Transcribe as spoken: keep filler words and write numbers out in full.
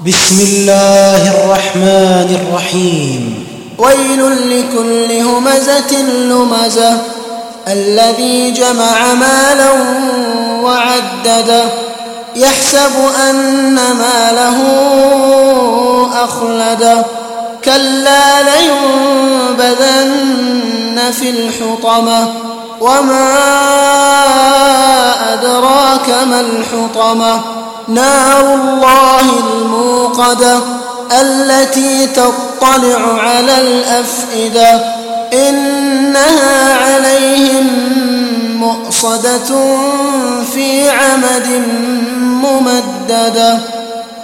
بسم الله الرحمن الرحيم. ويل لكل همزة لمزة الذي جمع مالا وعدده يحسب أن ماله أخلده كلا لينبذن في الحطمة وما أدراك ما الحطمة نار الله الموقدة التي تطلع على الأفئدة إنها عليهم مؤصدة في عمد ممددة.